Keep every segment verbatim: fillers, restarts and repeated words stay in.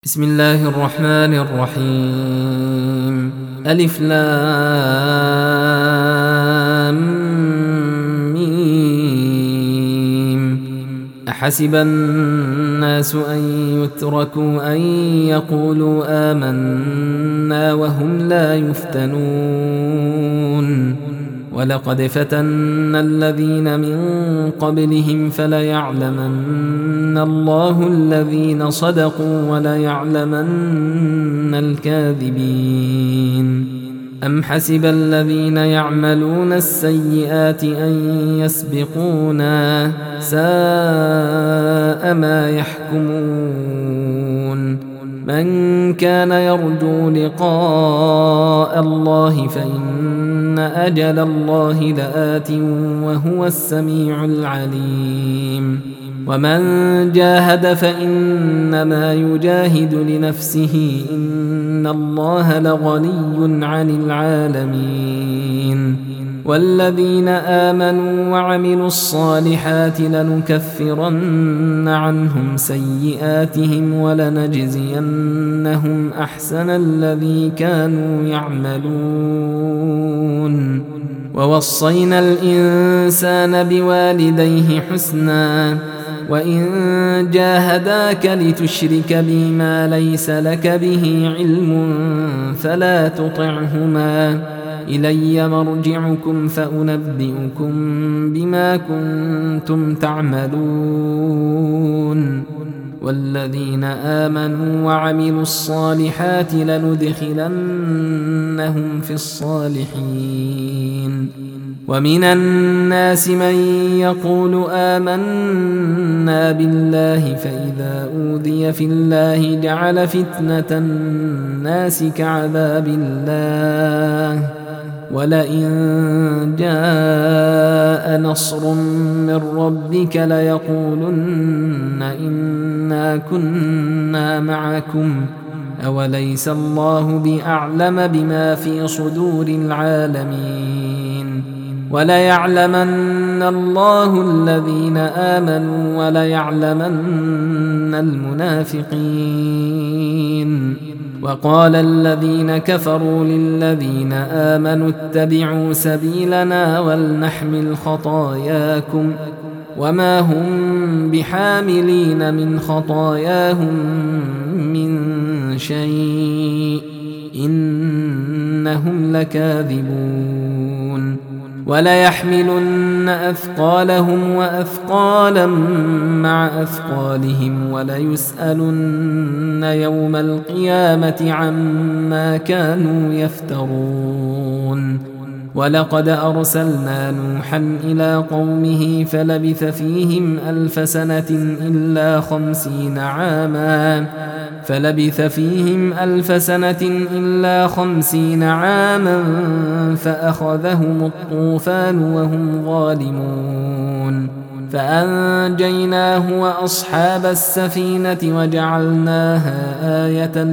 بسم الله الرحمن الرحيم. ألف لام ميم. أحسب الناس أن يتركوا أن يقولوا آمنا وهم لا يفتنون ولقد فتنا الذين من قبلهم فليعلمن الله الذين صدقوا وليعلمن الكاذبين. أم حسب الذين يعملون السيئات أن يسبقونا ساء ما يحكمون. من كان يرجو لقاء الله فإن أجل الله لآت وهو السميع العليم. ومن جاهد فإنما يجاهد لنفسه إن الله لغني عن العالمين. والذين آمنوا وعملوا الصالحات لنكفرن عنهم سيئاتهم ولنجزينهم أحسن الذي كانوا يعملون. ووصينا الإنسان بوالديه حسنا وإن جاهداك لتشرك بي ما ليس لك به علم فلا تطعهما إلي مرجعكم فأنبئكم بما كنتم تعملون. والذين آمنوا وعملوا الصالحات لندخلنهم في الصالحين. ومن الناس من يقول آمنا بالله فإذا أوذي في الله جعل فتنة الناس كعذاب الله ولئن جاء نصر من ربك ليقولن إنا كنا معكم أوليس الله بأعلم بما في صدور العالمين. وليعلمن الله الذين آمنوا وليعلمن المنافقين. وقال الذين كفروا للذين آمنوا اتبعوا سبيلنا ولنحمل خطاياكم وما هم بحاملين من خطاياهم من شيء إنهم لكاذبون. وليحملن أثقالهم وأثقالا مع أثقالهم وليسألن يوم القيامة عما كانوا يفترون. ولقد أرسلنا نوحا إلى قومه فلبث فيهم ألف سنة إلا خمسين عاما فلبث فيهم ألف سنة إلا خمسين عاما فأخذهم الطوفان وهم ظالمون فأنجيناه وأصحاب السفينة وجعلناها آية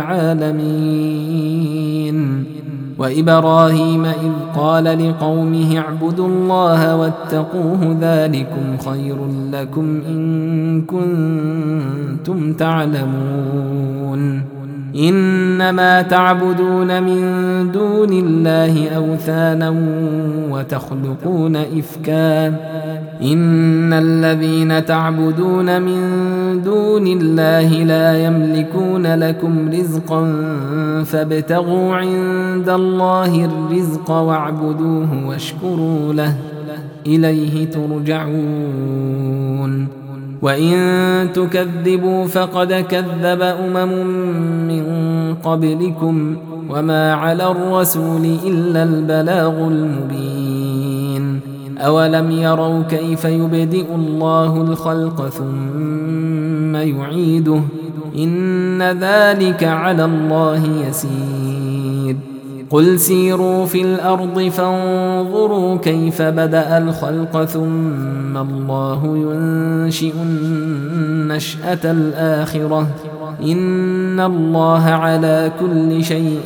للعالمين. وإبراهيم إذ قال لقومه اعبدوا الله واتقوه ذلكم خير لكم إن كنتم تعلمون. إنما تعبدون من دون الله أوثانا وتخلقون إفكا إن الذين تعبدون من دون الله لا يملكون لكم رزقا فابتغوا عند الله الرزق واعبدوه واشكروا له إليه ترجعون. وإن تكذبوا فقد كذب أمم من قبلكم وما على الرسول إلا البلاغ المبين. أولم يروا كيف يبدئ الله الخلق ثم يعيده إن ذلك على الله يسير. قل سيروا في الأرض فانظروا كيف بدأ الخلق ثم الله ينشئ النشأة الآخرة إن الله على كل شيء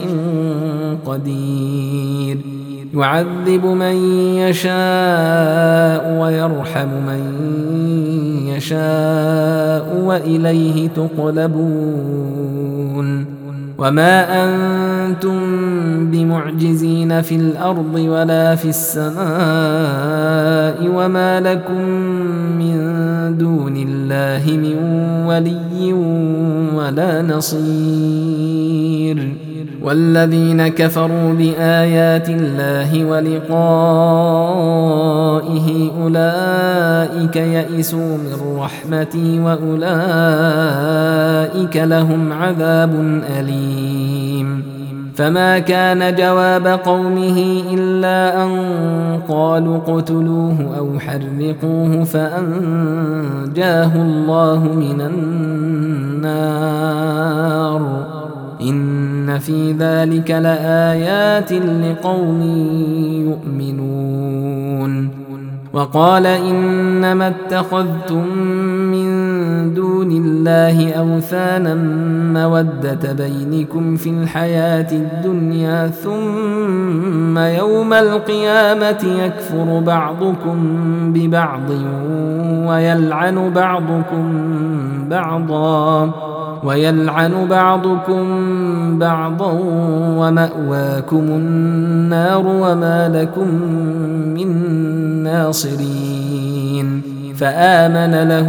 قدير. يعذب من يشاء ويرحم من يشاء وإليه تقلبون. وما أنتم بمعجزين في الأرض ولا في السماء وما لكم من دون الله من ولي ولا نصير والذين كفروا بآيات الله ولقائه أولئك يئسوا من رحمتي وأولئك لهم عذاب أليم فما كان جواب قومه إلا أن قالوا اقتلوه أو حرقوه فأنجاه الله من النار إن في ذلك لآيات لقوم يؤمنون وقال إنما اتخذتم من دون الله أوثانا مودة بينكم في الحياة الدنيا ثم يوم القيامة يكفر بعضكم ببعض ويلعن بعضكم بعضا ويلعن بعضكم بعضا ومأواكم النار وما لكم من ناصرين فآمن له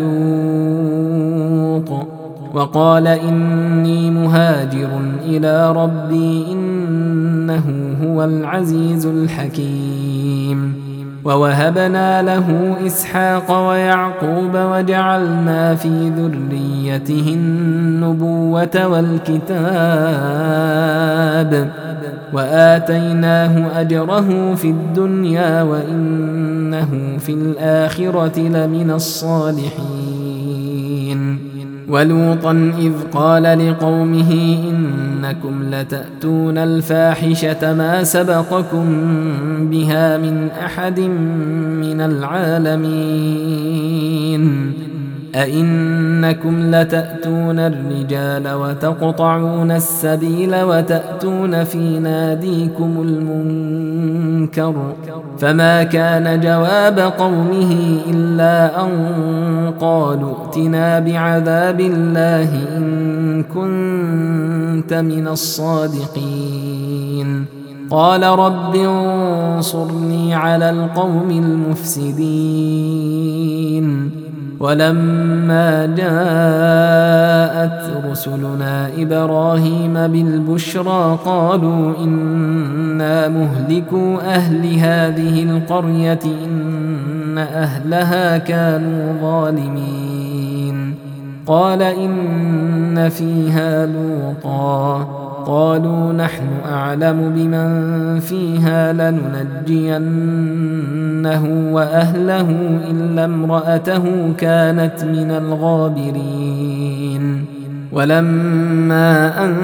لوط وقال إني مهاجر إلى ربي إنه هو العزيز الحكيم ووهبنا له إسحاق ويعقوب وجعلنا في ذريته النبوة والكتاب وآتيناه أجره في الدنيا وإنه في الآخرة لمن الصالحين ولوطا إذ قال لقومه إنكم لتأتون الفاحشة ما سبقكم بها من أحد من العالمين أئنكم لتأتون الرجال وتقطعون السبيل وتأتون في ناديكم المنكر فما كان جواب قومه إلا أن قالوا ائتنا بعذاب الله إن كنت من الصادقين قال رب انصرني على القوم المفسدين ولما جاءت رسلنا إبراهيم بالبشرى قالوا إنا مهلكو أهل هذه القرية إن أهلها كانوا ظالمين قال إن فيها لوطا قالوا نحن أعلم بمن فيها لننجينه وأهله إلا امرأته كانت من الغابرين ولما أن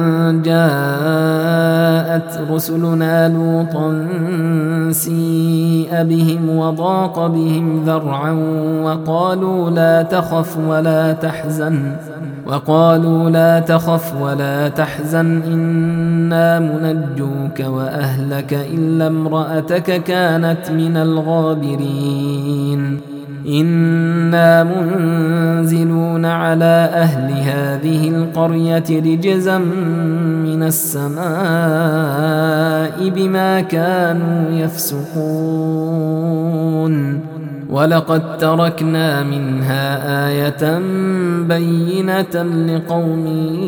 جاءت رسلنا لوطا سيء بهم وضاق بهم ذرعا وقالوا لا تخف ولا تحزن وقالوا لا تخف ولا تحزن إنا منجوك وأهلك إلا امرأتك كانت من الغابرين إنا منزلون على أهل هذه القرية رجزا من السماء بما كانوا يفسقون ولقد تركنا منها آية بينة لقوم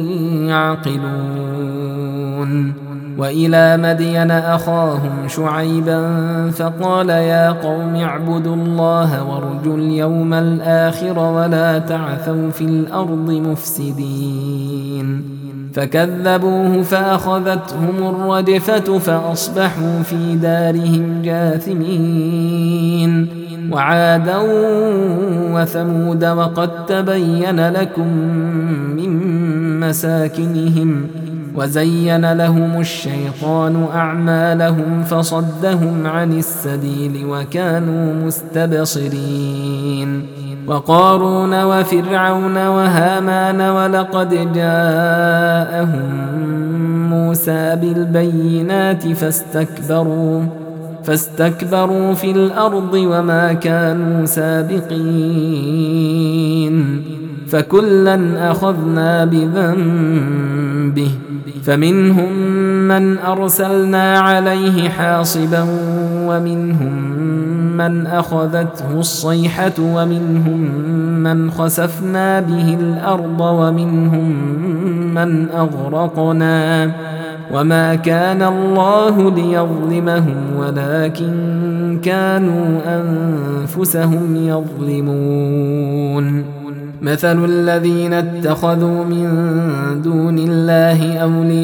يعقلون وإلى مدين أخاهم شعيبا فقال يا قوم اعبدوا الله وارجوا اليوم الآخر ولا تعثوا في الأرض مفسدين فكذبوه فأخذتهم الرجفة فأصبحوا في دارهم جاثمين وعادا وثمود وقد تبين لكم من مساكنهم وزين لهم الشيطان أعمالهم فصدهم عن السبيل وكانوا مستبصرين وقارون وفرعون وهامان ولقد جاءهم موسى بالبينات فاستكبروا فاستكبروا في الأرض وما كانوا سابقين فكلا أخذنا بذنبه فمنهم من أرسلنا عليه حاصبا ومنهم من أخذته الصيحة ومنهم من خسفنا به الأرض ومنهم من أغرقنا وما كان الله ليظلمهم ولكن كانوا أنفسهم يظلمون مثل الذين اتخذوا من دون الله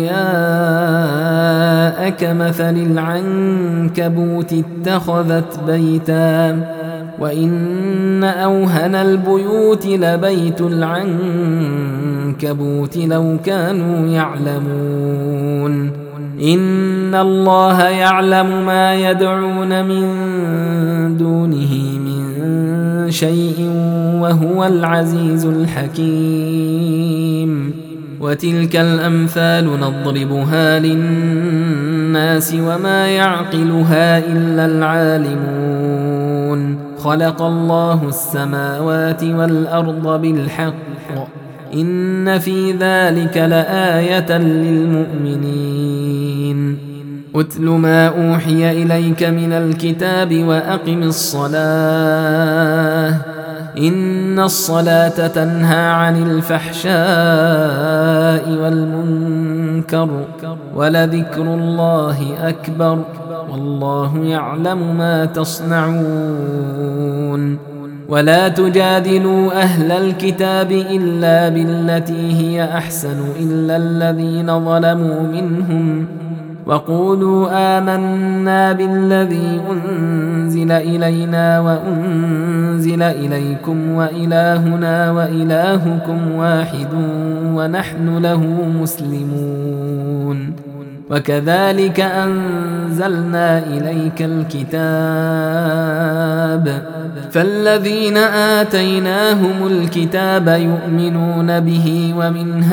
أولياء كمثل العنكبوت اتخذت بيتا وإن أوهن البيوت لبيت العنكبوت لو كانوا يعلمون إن الله يعلم ما يدعون من دونه من شيء وهو العزيز الحكيم وتلك الأمثال نضربها للناس وما يعقلها إلا العالمون خلق الله السماوات والأرض بالحق إن في ذلك لآية للمؤمنين أتل ما أوحي إليك من الكتاب وأقم الصلاة إن الصلاة تنهى عن الفحشاء والمنكر ولذكر الله أكبر والله يعلم ما تصنعون ولا تجادلوا أهل الكتاب إلا بالتي هي أحسن إلا الذين ظلموا منهم وقولوا آمنا بالذي أنزل إلينا وأنزل إليكم وإلهنا وإلهكم واحد ونحن له مسلمون وكذلك أنزلنا إليك الكتاب فالذين آتيناهم الكتاب يؤمنون به ومن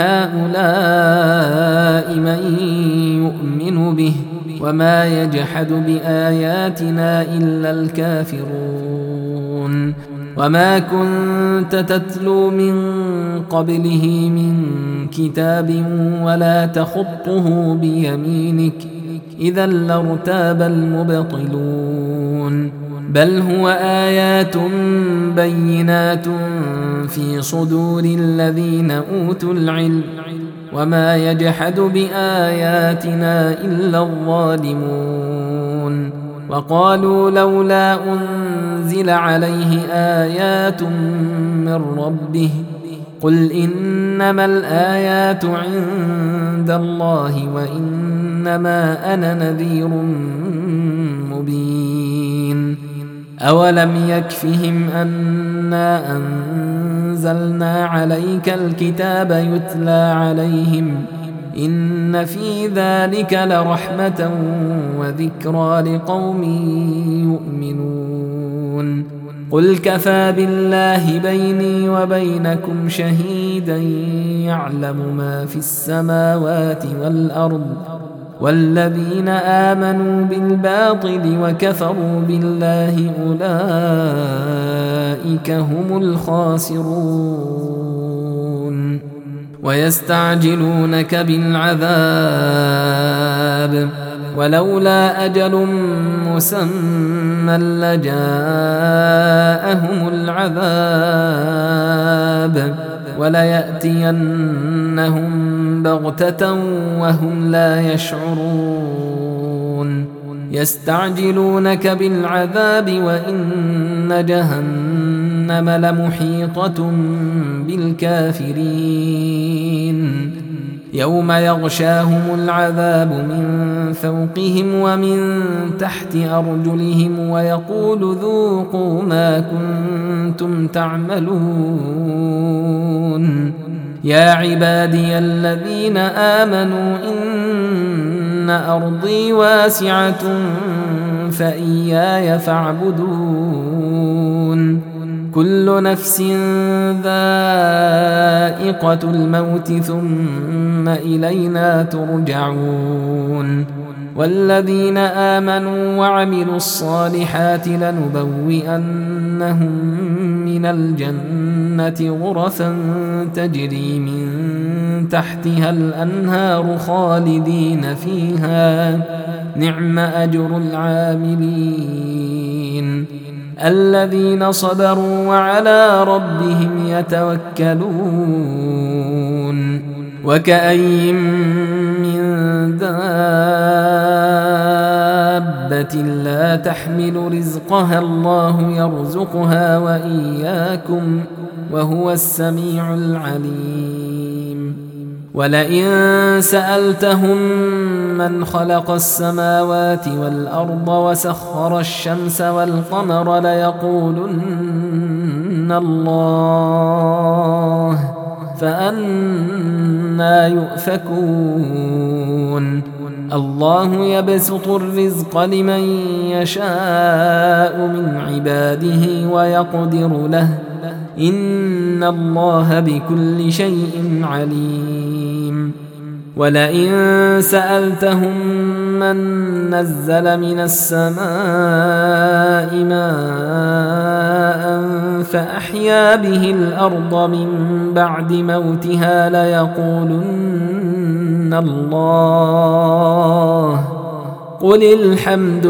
هؤلاء من يؤمن به وما يجحد بآياتنا إلا الكافرون وما كنت تتلو من قبله من كتاب ولا تخطه بيمينك إذا لارتاب المبطلون بل هو آيات بينات في صدور الذين أوتوا العلم وما يجحد بآياتنا إلا الظالمون وقالوا لولا أنزل عليه آيات من ربه قل إنما الآيات عند الله وإنما أنا نذير مبين أولم يكفهم أنا أنزلنا عليك الكتاب يتلى عليهم إن في ذلك لرحمة وذكرى لقوم يؤمنون قل كفى بالله بيني وبينكم شهيدا يعلم ما في السماوات والأرض والذين آمنوا بالباطل وكفروا بالله أولئك هم الخاسرون ويستعجلونك بالعذاب ولولا أجل مسمى لجاءهم العذاب وليأتينهم بغتة وهم لا يشعرون يستعجلونك بالعذاب وإن جهنم لمحيطة بالكافرين يوم يغشاهم العذاب من فوقهم ومن تحت أرجلهم ويقول ذوقوا ما كنتم تعملون يا عبادي الذين آمنوا إن أرضي واسعة فإياي فاعبدون كل نفس ذائقة الموت ثم إلينا ترجعون والذين آمنوا وعملوا الصالحات لنبوئنهم من الجنة غرفا تجري من تحتها الأنهار خالدين فيها نعم أجر العاملين الذين صبروا وعلى ربهم يتوكلون وكأين من دابة لا تحمل رزقها الله يرزقها وإياكم وهو السميع العليم ولئن سألتهم من خلق السماوات والأرض وسخر الشمس والقمر ليقولن الله فأنى يؤفكون الله يبسط الرزق لمن يشاء من عباده ويقدر له إن الله بكل شيء عليم ولئن سألتهم من نزل من السماء ماء فأحيا به الأرض من بعد موتها ليقولن الله قل الحمد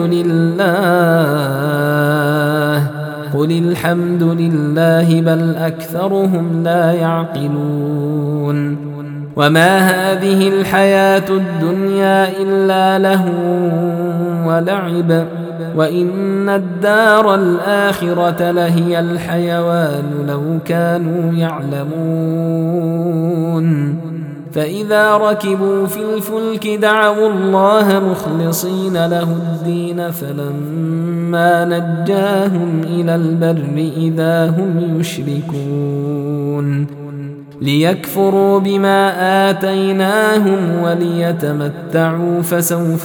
لله قل الحمد لله بل أكثرهم لا يعقلون وما هذه الحياة الدنيا إلا لهو ولعب وإن الدار الآخرة لهي الحيوان لو كانوا يعلمون فإذا ركبوا في الفلك دعوا الله مخلصين له الدين فلما نجاهم إلى البر إذا هم يشركون ليكفروا بما آتيناهم وليتمتعوا فسوف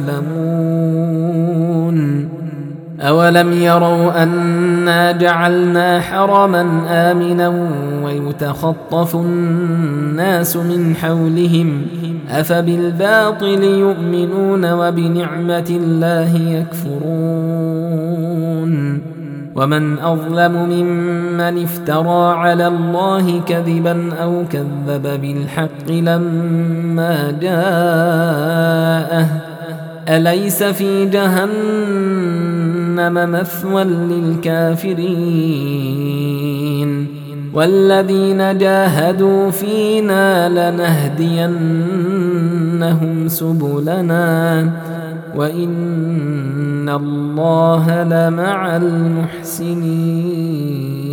يعلمون أولم يروا أنا جعلنا حرما آمنا ويتخطف الناس من حولهم أفبالباطل يؤمنون وبنعمة الله يكفرون ومن أظلم ممن افترى على الله كذبا أو كذب بالحق لما جاءه أليس في جهنم مثوى للكافرين والذين جاهدوا فينا لنهدينهم سبلنا وإن الله لمع المحسنين.